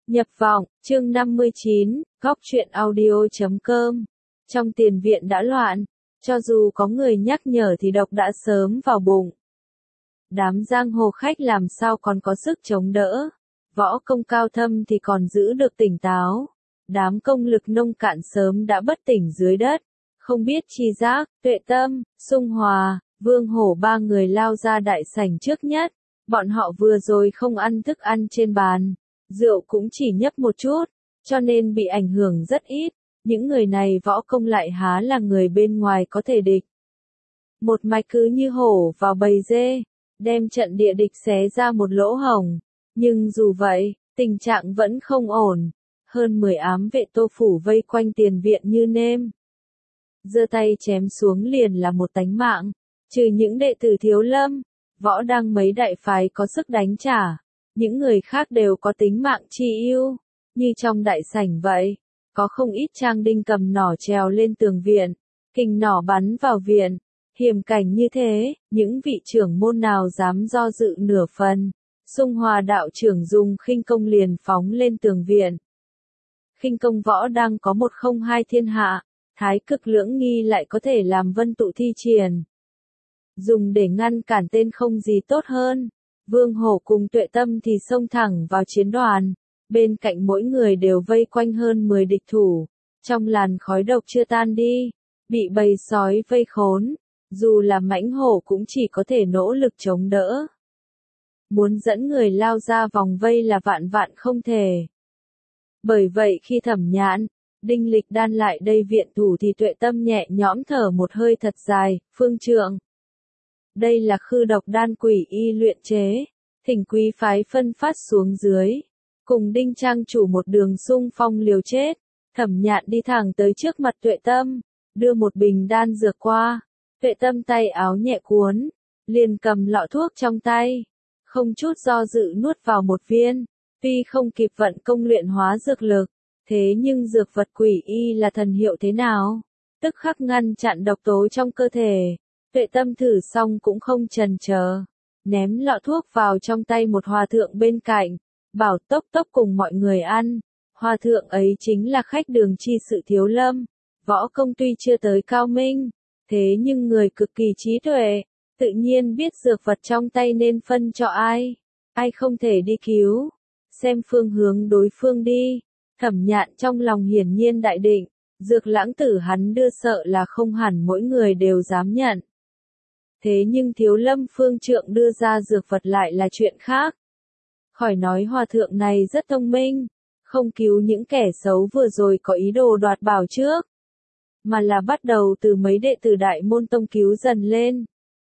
Nhập vọng, chương 59, góc truyện audio.com. Trong tiền viện đã loạn, cho dù có người nhắc nhở thì độc đã sớm vào bụng. Đám giang hồ khách làm sao còn có sức chống đỡ, võ công cao thâm thì còn giữ được tỉnh táo. Đám công lực nông cạn sớm đã bất tỉnh dưới đất, không biết chi giác, Tuệ Tâm, Sung Hòa, Vương Hổ ba người lao ra đại sảnh trước nhất. Bọn họ vừa rồi không ăn thức ăn trên bàn, rượu cũng chỉ nhấp một chút, cho nên bị ảnh hưởng rất ít. Những người này võ công lại há là người bên ngoài có thể địch. Một mạch cứ như hổ vào bầy dê, đem trận địa địch xé ra một lỗ hổng. Nhưng dù vậy, tình trạng vẫn không ổn. Hơn 10 ám vệ Tô phủ vây quanh tiền viện như nêm. Giơ tay chém xuống liền là một tánh mạng, trừ những đệ tử Thiếu Lâm, Võ Đăng mấy đại phái có sức đánh trả, những người khác đều có tính mạng chi ưu, như trong đại sảnh vậy, có không ít trang đinh cầm nỏ trèo lên tường viện, kình nỏ bắn vào viện, hiểm cảnh như thế, những vị trưởng môn nào dám do dự nửa phần. Sung Hòa đạo trưởng dùng khinh công liền phóng lên tường viện. Khinh công Võ Đăng có 102 thiên hạ, thái cực lưỡng nghi lại có thể làm vân tụ thi triển. Dùng để ngăn cản tên không gì tốt hơn. Vương Hổ cùng Tuệ Tâm thì xông thẳng vào chiến đoàn, bên cạnh mỗi người đều vây quanh hơn 10 địch thủ, trong làn khói độc chưa tan đi, bị bầy sói vây khốn, dù là mãnh hổ cũng chỉ có thể nỗ lực chống đỡ. Muốn dẫn người lao ra vòng vây là vạn vạn không thể. Bởi vậy khi Thẩm Nhạn, Đinh Lịch Đan lại đây viện thủ thì Tuệ Tâm nhẹ nhõm thở một hơi thật dài, Phương trượng. Đây là khư độc đan quỷ y luyện chế, thỉnh quý phái phân phát xuống dưới. Cùng Đinh Trang chủ một đường xung phong liều chết, Thẩm Nhạn đi thẳng tới trước mặt Tuệ Tâm, đưa một bình đan dược qua. Tuệ Tâm tay áo nhẹ cuốn, liền cầm lọ thuốc trong tay, không chút do dự nuốt vào một viên. Tuy không kịp vận công luyện hóa dược lực, thế nhưng dược vật quỷ y là thần hiệu thế nào? Tức khắc ngăn chặn độc tố trong cơ thể. Tuệ Tâm thử xong cũng không chần chờ, ném lọ thuốc vào trong tay một hòa thượng bên cạnh, bảo tốc tốc cùng mọi người ăn. Hòa thượng ấy chính là khách đường chi sự Thiếu Lâm, võ công tuy chưa tới cao minh, thế nhưng người cực kỳ trí tuệ, tự nhiên biết dược vật trong tay nên phân cho ai, ai không thể đi cứu, xem phương hướng đối phương đi. Thẩm Nhạn trong lòng hiển nhiên đại định, dược lãng tử hắn đưa sợ là không hẳn mỗi người đều dám nhận. Thế nhưng Thiếu Lâm phương trượng đưa ra dược vật lại là chuyện khác. Khỏi nói hòa thượng này rất thông minh, không cứu những kẻ xấu vừa rồi có ý đồ đoạt bảo trước, mà là bắt đầu từ mấy đệ tử đại môn tông cứu dần lên.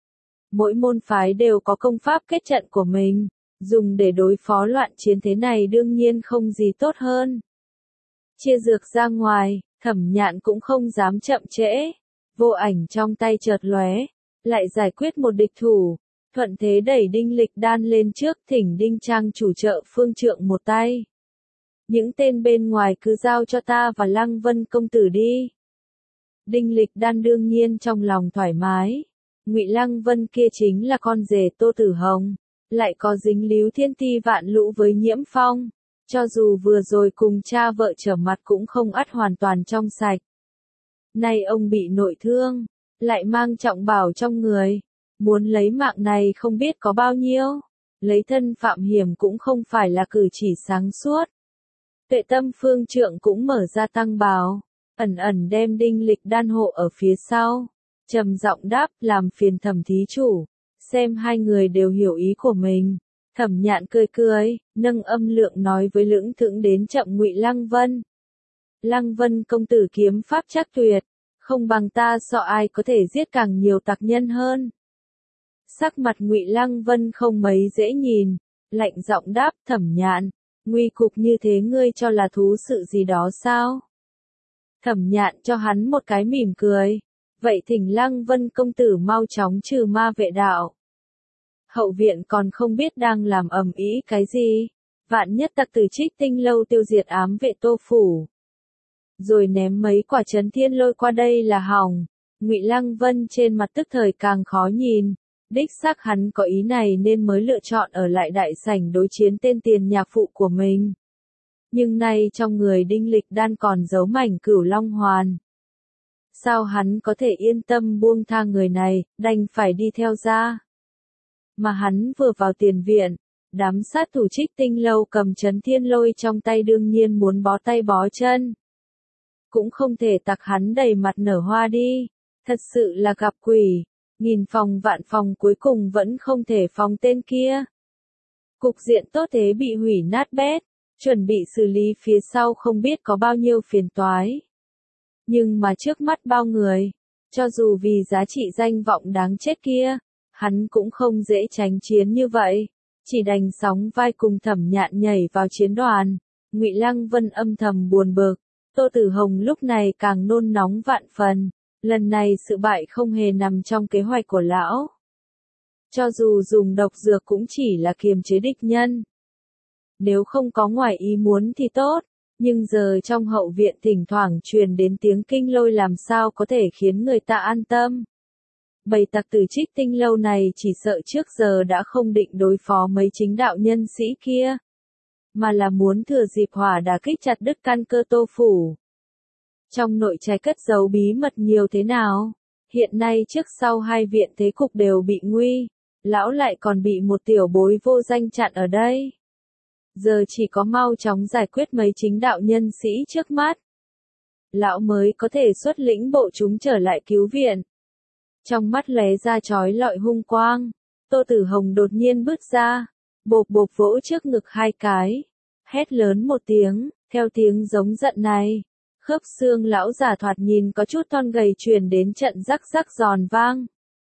Mỗi môn phái đều có công pháp kết trận của mình, dùng để đối phó loạn chiến thế này đương nhiên không gì tốt hơn. Chia dược ra ngoài, Thẩm Nhạn cũng không dám chậm trễ, vô ảnh trong tay chợt lóe, lại giải quyết một địch thủ, thuận thế đẩy Đinh Lịch Đan lên trước, thỉnh Đinh Trang chủ trợ phương trượng một tay. Những tên bên ngoài cứ giao cho ta và Lăng Vân công tử đi. Đinh Lịch Đan đương nhiên trong lòng thoải mái, Ngụy Lăng Vân kia chính là con rể Tô Tử Hồng, lại có dính líu thiên ti vạn lũ với Nhiễm Phong, cho dù vừa rồi cùng cha vợ trở mặt cũng không ắt hoàn toàn trong sạch. Nay ông bị nội thương, lại mang trọng bảo trong người, muốn lấy mạng này không biết có bao nhiêu, lấy thân phạm hiểm cũng không phải là cử chỉ sáng suốt. Tuệ Tâm phương trượng cũng mở ra tăng bào, ẩn ẩn đem Đinh Lịch Đan hộ ở phía sau, trầm giọng đáp, làm phiền Thẩm thí chủ, xem hai người đều hiểu ý của mình. Thẩm Nhạn cười cười, nâng âm lượng nói với lưỡng thững đến chậm Ngụy Lăng Vân. Lăng Vân công tử kiếm pháp chắc tuyệt, không bằng ta sợ ai có thể giết càng nhiều tặc nhân hơn. Sắc mặt Ngụy Lăng Vân không mấy dễ nhìn, lạnh giọng đáp, Thẩm Nhạn, nguy cục như thế ngươi cho là thú sự gì đó sao? Thẩm Nhạn cho hắn một cái mỉm cười, vậy thỉnh Lăng Vân công tử mau chóng trừ ma vệ đạo. Hậu viện còn không biết đang làm ầm ĩ cái gì, vạn nhất tặc tử Trích Tinh lâu tiêu diệt ám vệ Tô phủ, rồi ném mấy quả chấn thiên lôi qua đây là hỏng. Ngụy Lăng Vân trên mặt tức thời càng khó nhìn, đích xác hắn có ý này nên mới lựa chọn ở lại đại sảnh đối chiến tên tiền nhạc phụ của mình. Nhưng nay trong người Đinh Lịch Đan còn giấu mảnh Cửu Long Hoàn. Sao hắn có thể yên tâm buông tha người này, đành phải đi theo ra. Mà hắn vừa vào tiền viện, đám sát thủ Trích Tinh Lâu cầm Chấn Thiên Lôi trong tay đương nhiên muốn bó tay bó chân. Cũng không thể tặc hắn đầy mặt nở hoa đi, thật sự là gặp quỷ, nghìn phòng vạn phòng cuối cùng vẫn không thể phòng tên kia. Cục diện tốt thế bị hủy nát bét, chuẩn bị xử lý phía sau không biết có bao nhiêu phiền toái. Nhưng mà trước mắt bao người, cho dù vì giá trị danh vọng đáng chết kia, hắn cũng không dễ tránh chiến như vậy, chỉ đành sóng vai cùng Thẩm Nhạn nhảy vào chiến đoàn. Ngụy Lăng Vân âm thầm buồn bực, Tô Tử Hồng lúc này càng nôn nóng vạn phần, lần này sự bại không hề nằm trong kế hoạch của lão. Cho dù dùng độc dược cũng chỉ là kiềm chế địch nhân. Nếu không có ngoài ý muốn thì tốt, nhưng giờ trong hậu viện thỉnh thoảng truyền đến tiếng kinh lôi làm sao có thể khiến người ta an tâm. Bầy tặc tử Trích Tinh Lâu này chỉ sợ trước giờ đã không định đối phó mấy chính đạo nhân sĩ kia, mà là muốn thừa dịp hỏa đả kích chặt đứt căn cơ Tô phủ. Trong nội trạch cất giấu bí mật nhiều thế nào, hiện nay trước sau hai viện thế cục đều bị nguy, lão lại còn bị một tiểu bối vô danh chặn ở đây. Giờ chỉ có mau chóng giải quyết mấy chính đạo nhân sĩ trước mắt, lão mới có thể xuất lĩnh bộ chúng trở lại cứu viện. Trong mắt lóe ra chói lọi hung quang, Tô Tử Hồng đột nhiên bước ra, bộp bộp vỗ trước ngực hai cái, hét lớn một tiếng, theo tiếng giống giận này, khớp xương lão giả thoạt nhìn có chút thon gầy truyền đến trận rắc rắc giòn vang.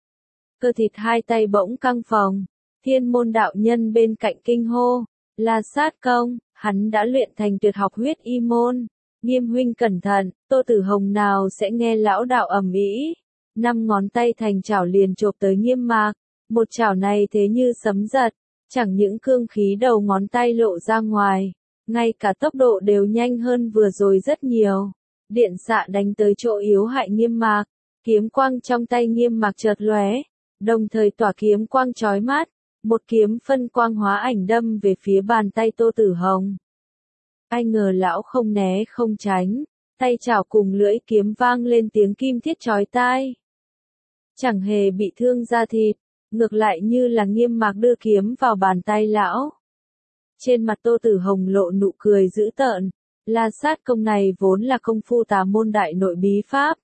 Cơ thịt hai tay bỗng căng phồng, Thiên Môn đạo nhân bên cạnh kinh hô, là sát công, hắn đã luyện thành tuyệt học huyết y môn. Nghiêm huynh cẩn thận, Tô Tử Hồng nào sẽ nghe lão đạo ầm ĩ. 5 ngón tay thành chảo liền chộp tới Nghiêm Mạc, một chảo này thế như sấm giật, chẳng những cương khí đầu ngón tay lộ ra ngoài, ngay cả tốc độ đều nhanh hơn vừa rồi rất nhiều. Điện xạ đánh tới chỗ yếu hại Nghiêm Mạc, kiếm quang trong tay Nghiêm Mạc chợt lóe, đồng thời tỏa kiếm quang chói mắt, một kiếm phân quang hóa ảnh đâm về phía bàn tay Tô Tử Hồng. Ai ngờ lão không né không tránh, tay chảo cùng lưỡi kiếm vang lên tiếng kim thiết chói tai. Chẳng hề bị thương da thịt, ngược lại như là Nghiêm Mạc đưa kiếm vào bàn tay lão. Trên mặt Tô Tử Hồng lộ nụ cười dữ tợn, La sát công này vốn là công phu tà môn đại nội bí pháp.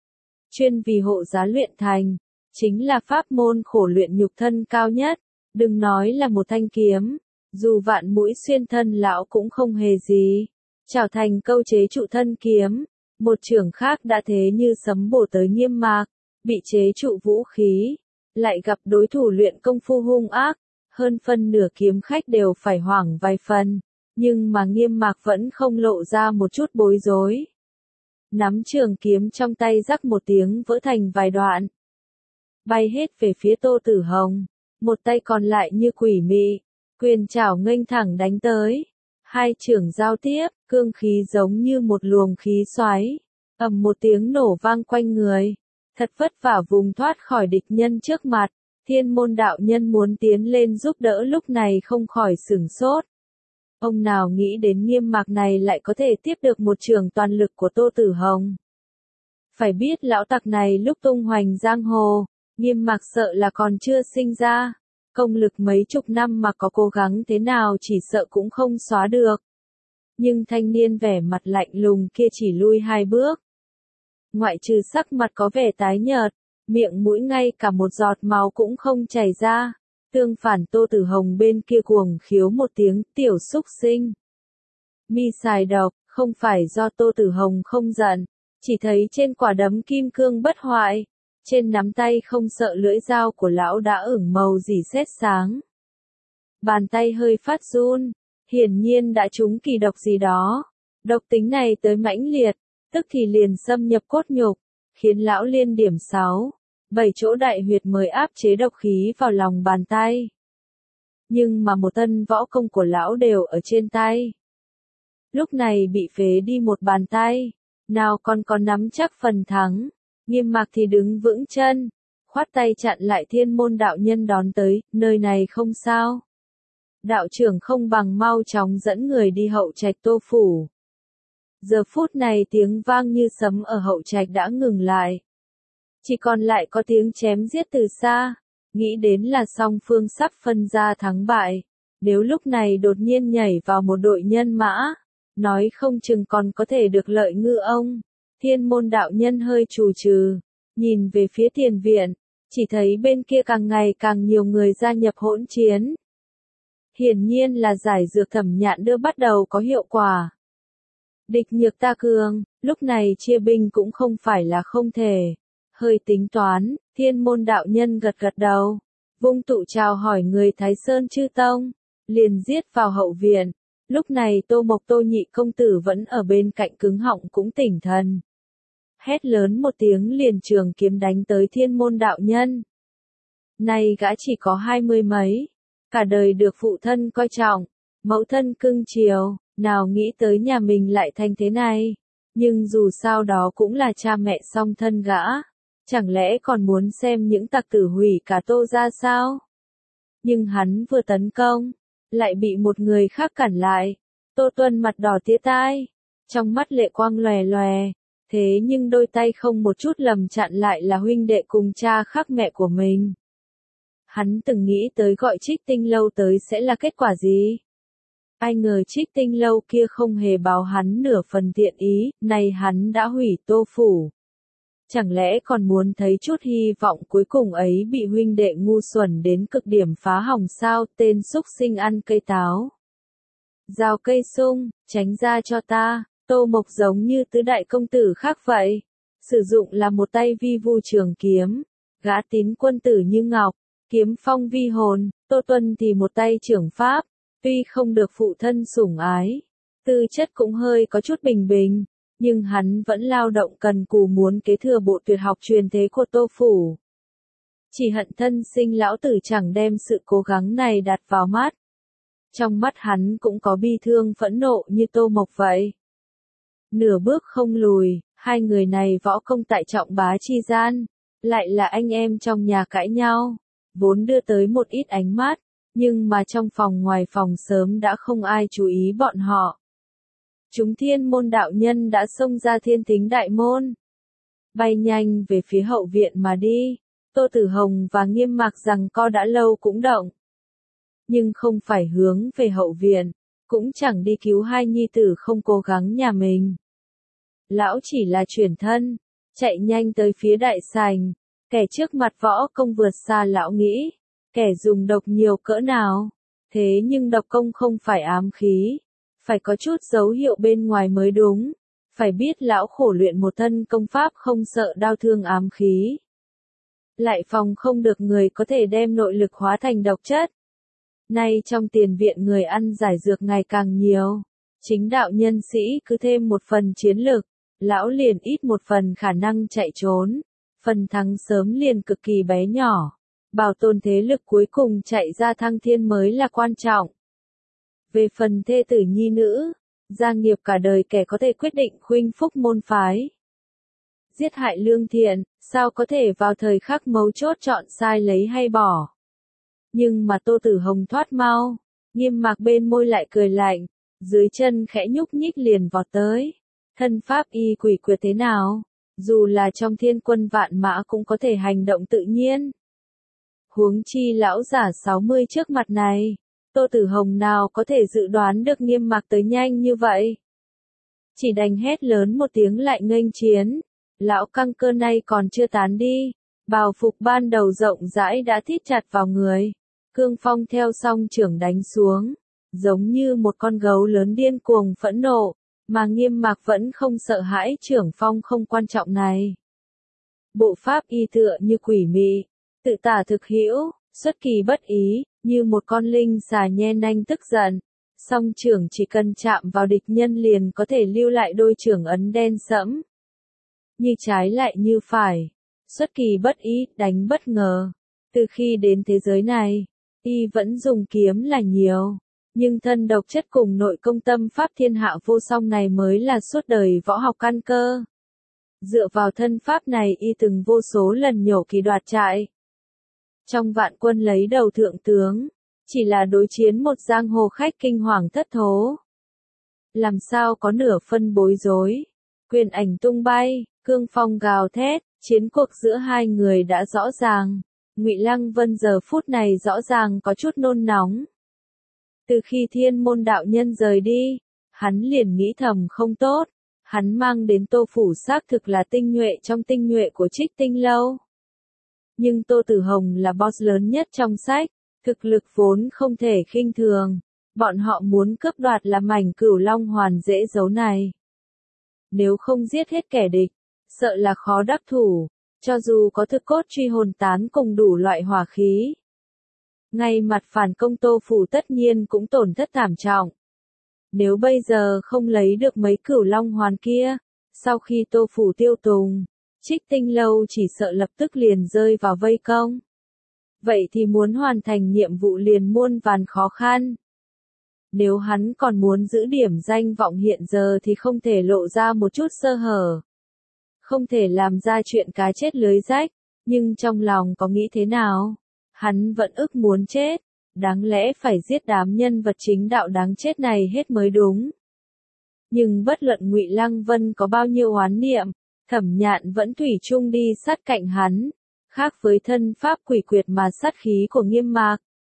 Chuyên vì hộ giá luyện thành, chính là pháp môn khổ luyện nhục thân cao nhất, đừng nói là một thanh kiếm, dù vạn mũi xuyên thân lão cũng không hề gì. Chảo thành câu chế trụ thân kiếm, một chưởng khác đã thế như sấm bổ tới Nghiêm Mạc, bị chế trụ vũ khí, lại gặp đối thủ luyện công phu hung ác, hơn phân nửa kiếm khách đều phải hoảng vài phần, nhưng mà Nghiêm Mạc vẫn không lộ ra một chút bối rối. Nắm trường kiếm trong tay rắc một tiếng vỡ thành vài đoạn, bay hết về phía Tô Tử Hồng, một tay còn lại như quỷ mị, quyền chảo nghênh thẳng đánh tới. Hai chưởng giao tiếp, cương khí giống như một luồng khí xoáy, ầm một tiếng nổ vang quanh người. Thật vất vả vùng thoát khỏi địch nhân trước mặt, Thiên Môn đạo nhân muốn tiến lên giúp đỡ lúc này không khỏi sửng sốt. Ông nào nghĩ đến Nghiêm Mạc này lại có thể tiếp được một trường toàn lực của Tô Tử Hồng. Phải biết lão tặc này lúc tung hoành giang hồ, Nghiêm Mạc sợ là còn chưa sinh ra. Công lực mấy chục năm mà có cố gắng thế nào chỉ sợ cũng không xóa được. Nhưng thanh niên vẻ mặt lạnh lùng kia chỉ lui 2 bước. Ngoại trừ sắc mặt có vẻ tái nhợt, miệng mũi ngay cả một giọt máu cũng không chảy ra. Tương phản Tô Tử Hồng bên kia cuồng khiếu một tiếng tiểu xúc sinh. Mi xài độc, không phải do Tô Tử Hồng không giận, chỉ thấy trên quả đấm kim cương bất hoại. Trên nắm tay không sợ lưỡi dao của lão đã ửng màu rỉ sét sáng. Bàn tay hơi phát run, hiển nhiên đã trúng kỳ độc gì đó. Độc tính này tới mãnh liệt, tức thì liền xâm nhập cốt nhục, khiến lão liên điểm 6, 7 chỗ đại huyệt mới áp chế độc khí vào lòng bàn tay. Nhưng mà một thân võ công của lão đều ở trên tay. Lúc này bị phế đi một bàn tay, nào còn có nắm chắc phần thắng. Nghiêm Mạc thì đứng vững chân, khoát tay chặn lại Thiên Môn đạo nhân đón tới, nơi này không sao. Đạo trưởng không bằng mau chóng dẫn người đi hậu trạch Tô phủ. Giờ phút này tiếng vang như sấm ở hậu trạch đã ngừng lại. Chỉ còn lại có tiếng chém giết từ xa, nghĩ đến là song phương sắp phân ra thắng bại. Nếu lúc này đột nhiên nhảy vào một đội nhân mã, nói không chừng còn có thể được lợi ngư ông. Thiên môn đạo nhân hơi trù trừ, nhìn về phía tiền viện, chỉ thấy bên kia càng ngày càng nhiều người gia nhập hỗn chiến. Hiển nhiên là giải dược Thẩm Nhạn đưa bắt đầu có hiệu quả. Địch nhược ta cường, lúc này chia binh cũng không phải là không thể. Hơi tính toán, thiên môn đạo nhân gật gật đầu, vung tụ chào hỏi người Thái Sơn chư tông, liền giết vào hậu viện. Lúc này Tô Mộc Tô nhị công tử vẫn ở bên cạnh cứng họng cũng tỉnh thần. Hét lớn một tiếng liền trường kiếm đánh tới thiên môn đạo nhân. Này gã chỉ có 20 mấy, cả đời được phụ thân coi trọng, mẫu thân cưng chiều, nào nghĩ tới nhà mình lại thành thế này. Nhưng dù sao đó cũng là cha mẹ song thân gã, chẳng lẽ còn muốn xem những tặc tử hủy cả Tô ra sao? Nhưng hắn vừa tấn công, lại bị một người khác cản lại. Tô Tuân mặt đỏ tía tai, trong mắt lệ quang lòe lòe, thế nhưng đôi tay không một chút lầm chặn lại là huynh đệ cùng cha khác mẹ của mình. Hắn từng nghĩ tới gọi Trích Tinh Lâu tới sẽ là kết quả gì? Ai ngờ Trích Tinh Lâu kia không hề báo hắn nửa phần thiện ý, này hắn đã hủy Tô phủ. Chẳng lẽ còn muốn thấy chút hy vọng cuối cùng ấy bị huynh đệ ngu xuẩn đến cực điểm phá hỏng sao, tên xúc sinh ăn cây táo. Rào cây sung, tránh ra cho ta, Tô Mộc giống như tứ đại công tử khác vậy. Sử dụng là một tay vi vu trường kiếm, gã tín quân tử như ngọc, kiếm phong vi hồn, Tô Tuân thì một tay trưởng pháp, tuy không được phụ thân sủng ái, tư chất cũng hơi có chút bình bình, nhưng hắn vẫn lao động cần cù muốn kế thừa bộ tuyệt học truyền thế của Tô phủ. Chỉ hận thân sinh lão tử chẳng đem sự cố gắng này đặt vào mắt. Trong mắt hắn cũng có bi thương phẫn nộ như Tô Mộc vậy. Nửa bước không lùi, hai người này võ công tại trọng bá chi gian, lại là anh em trong nhà cãi nhau, vốn đưa tới một ít ánh mắt, nhưng mà trong phòng ngoài phòng sớm đã không ai chú ý bọn họ. Chúng thiên môn đạo nhân đã xông ra thiên thính đại môn, bay nhanh về phía hậu viện mà đi. Tô Tử Hồng và Nghiêm Mạc rằng co đã lâu cũng động, nhưng không phải hướng về hậu viện, cũng chẳng đi cứu hai nhi tử không cố gắng nhà mình. Lão chỉ là chuyển thân, chạy nhanh tới phía đại sảnh, kẻ trước mặt võ công vượt xa lão nghĩ, kẻ dùng độc nhiều cỡ nào, thế nhưng độc công không phải ám khí, phải có chút dấu hiệu bên ngoài mới đúng, phải biết lão khổ luyện một thân công pháp không sợ đau thương ám khí. Lại phòng không được người có thể đem nội lực hóa thành độc chất. Nay trong tiền viện người ăn giải dược ngày càng nhiều, chính đạo nhân sĩ cứ thêm một phần chiến lực, lão liền ít một phần khả năng chạy trốn, phần thắng sớm liền cực kỳ bé nhỏ, bảo tồn thế lực cuối cùng chạy ra thăng thiên mới là quan trọng. Về phần thê tử nhi nữ, gia nghiệp cả đời kẻ có thể quyết định khuynh phúc môn phái. Giết hại lương thiện, sao có thể vào thời khắc mấu chốt chọn sai lấy hay bỏ. Nhưng mà Tô Tử Hồng thoát mau, Nghiêm Mạc bên môi lại cười lạnh, dưới chân khẽ nhúc nhích liền vọt tới. Thân pháp y quỷ quyệt thế nào, dù là trong thiên quân vạn mã cũng có thể hành động tự nhiên. Huống chi lão giả 60 trước mặt này, Tô Tử Hồng nào có thể dự đoán được Nghiêm Mạc tới nhanh như vậy. Chỉ đành hét lớn một tiếng lại nghênh chiến, lão căng cơ này còn chưa tán đi, bào phục ban đầu rộng rãi đã thít chặt vào người. Cương phong theo song trưởng đánh xuống, giống như một con gấu lớn điên cuồng phẫn nộ, mà Nghiêm Mạc vẫn không sợ hãi trưởng phong không quan trọng này. Bộ pháp y tựa như quỷ mị, tự tả thực hữu, xuất kỳ bất ý, như một con linh xà nhe nanh tức giận. Song trưởng chỉ cần chạm vào địch nhân liền có thể lưu lại đôi trưởng ấn đen sẫm. Như trái lại như phải, xuất kỳ bất ý, đánh bất ngờ. Từ khi đến thế giới này, y vẫn dùng kiếm là nhiều, nhưng thân độc chất cùng nội công tâm pháp thiên hạ vô song này mới là suốt đời võ học căn cơ. Dựa vào thân pháp này y từng vô số lần nhổ kỳ đoạt trại. Trong vạn quân lấy đầu thượng tướng, chỉ là đối chiến một giang hồ khách kinh hoàng thất thố. Làm sao có nửa phân bối rối, quyền ảnh tung bay, cương phong gào thét, chiến cuộc giữa hai người đã rõ ràng. Ngụy Lăng Vân giờ phút này rõ ràng có chút nôn nóng. Từ khi Thiên Môn đạo nhân rời đi, hắn liền nghĩ thầm không tốt, hắn mang đến Tô phủ xác thực là tinh nhuệ trong tinh nhuệ của Trích Tinh lâu. Nhưng Tô Tử Hồng là boss lớn nhất trong sách, thực lực vốn không thể khinh thường, bọn họ muốn cướp đoạt là mảnh Cửu Long hoàn dễ giấu này. Nếu không giết hết kẻ địch, sợ là khó đắc thủ, cho dù có thực cốt truy hồn tán cùng đủ loại hỏa khí. Ngay mặt phản công Tô phủ tất nhiên cũng tổn thất thảm trọng. Nếu bây giờ không lấy được mấy Cửu Long hoàn kia, sau khi Tô phủ tiêu tùng, Trích Tinh lâu chỉ sợ lập tức liền rơi vào vây công. Vậy thì muốn hoàn thành nhiệm vụ liền muôn vàn khó khăn. Nếu hắn còn muốn giữ điểm danh vọng hiện giờ thì không thể lộ ra một chút sơ hở. Không thể làm ra chuyện cá chết lưới rách, nhưng trong lòng có nghĩ thế nào? Hắn vẫn ức muốn chết, đáng lẽ phải giết đám nhân vật chính đạo đáng chết này hết mới đúng. Nhưng bất luận Ngụy Lăng Vân có bao nhiêu oán niệm, Thẩm Nhạn vẫn thủy chung đi sát cạnh hắn, khác với thân pháp quỷ quyệt mà sát khí của Nghiêm Mạc.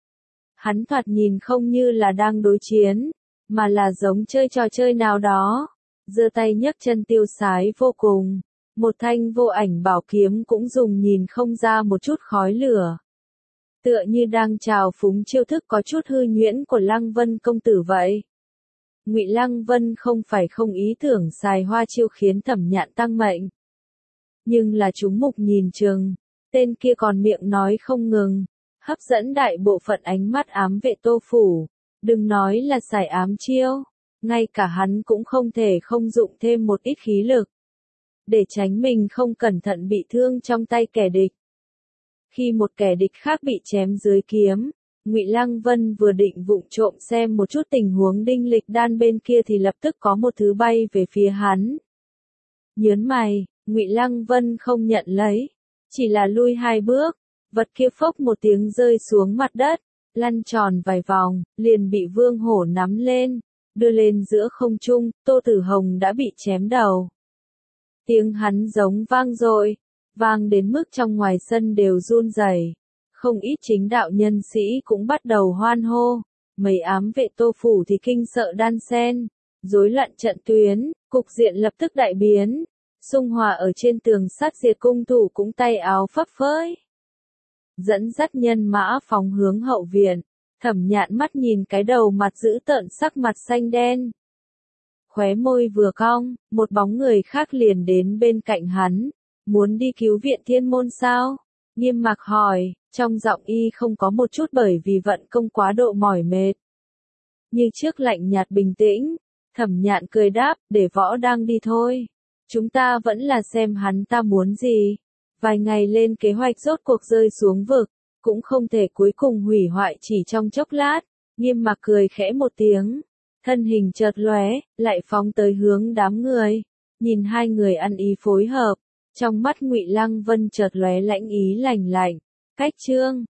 Hắn thoạt nhìn không như là đang đối chiến, mà là giống chơi trò chơi nào đó, giơ tay nhấc chân tiêu sái vô cùng, một thanh vô ảnh bảo kiếm cũng dùng nhìn không ra một chút khói lửa. Tựa như đang trào phúng chiêu thức có chút hư nhuyễn của Lăng Vân công tử vậy. Ngụy Lăng Vân không phải không ý tưởng xài hoa chiêu khiến Thẩm Nhạn tăng mệnh. Nhưng là chúng mục nhìn chừng, tên kia còn miệng nói không ngừng, hấp dẫn đại bộ phận ánh mắt ám vệ Tô phủ, đừng nói là xài ám chiêu, ngay cả hắn cũng không thể không dụng thêm một ít khí lực, để tránh mình không cẩn thận bị thương trong tay kẻ địch. Khi một kẻ địch khác bị chém dưới kiếm, Ngụy Lăng Vân vừa định vụng trộm xem một chút tình huống Đinh Lịch Đan bên kia thì lập tức có một thứ bay về phía hắn. Nhớn mày, Ngụy Lăng Vân không nhận lấy, chỉ là lui 2 bước, vật kia phốc một tiếng rơi xuống mặt đất, lăn tròn vài vòng, liền bị Vương Hổ nắm lên, đưa lên giữa không trung, Tô Tử Hồng đã bị chém đầu. Tiếng hắn giống vang dội, vang đến mức trong ngoài sân đều run rẩy. Không ít chính đạo nhân sĩ cũng bắt đầu hoan hô, mấy ám vệ Tô phủ thì kinh sợ đan sen, rối loạn trận tuyến, cục diện lập tức đại biến. Xung Hòa ở trên tường sắt diệt cung thủ cũng tay áo phấp phới, dẫn dắt nhân mã phóng hướng hậu viện. Thẩm Nhạn mắt nhìn cái đầu mặt dữ tợn sắc mặt xanh đen, khóe môi vừa cong, một bóng người khác liền đến bên cạnh hắn, muốn đi cứu viện Thiên Môn sao? Nghiêm Mạc hỏi, trong giọng y không có một chút bởi vì vận công quá độ mỏi mệt. Như trước lạnh nhạt bình tĩnh, Thẩm Nhạn cười đáp, để võ đang đi thôi. Chúng ta vẫn là xem hắn ta muốn gì. Vài ngày lên kế hoạch rốt cuộc rơi xuống vực, cũng không thể cuối cùng hủy hoại chỉ trong chốc lát. Nghiêm Mạc cười khẽ một tiếng, thân hình chợt lóe, lại phóng tới hướng đám người. Nhìn hai người ăn ý phối hợp, trong mắt Ngụy Lăng Vân chợt lóe lãnh ý lạnh lạnh. Cách chương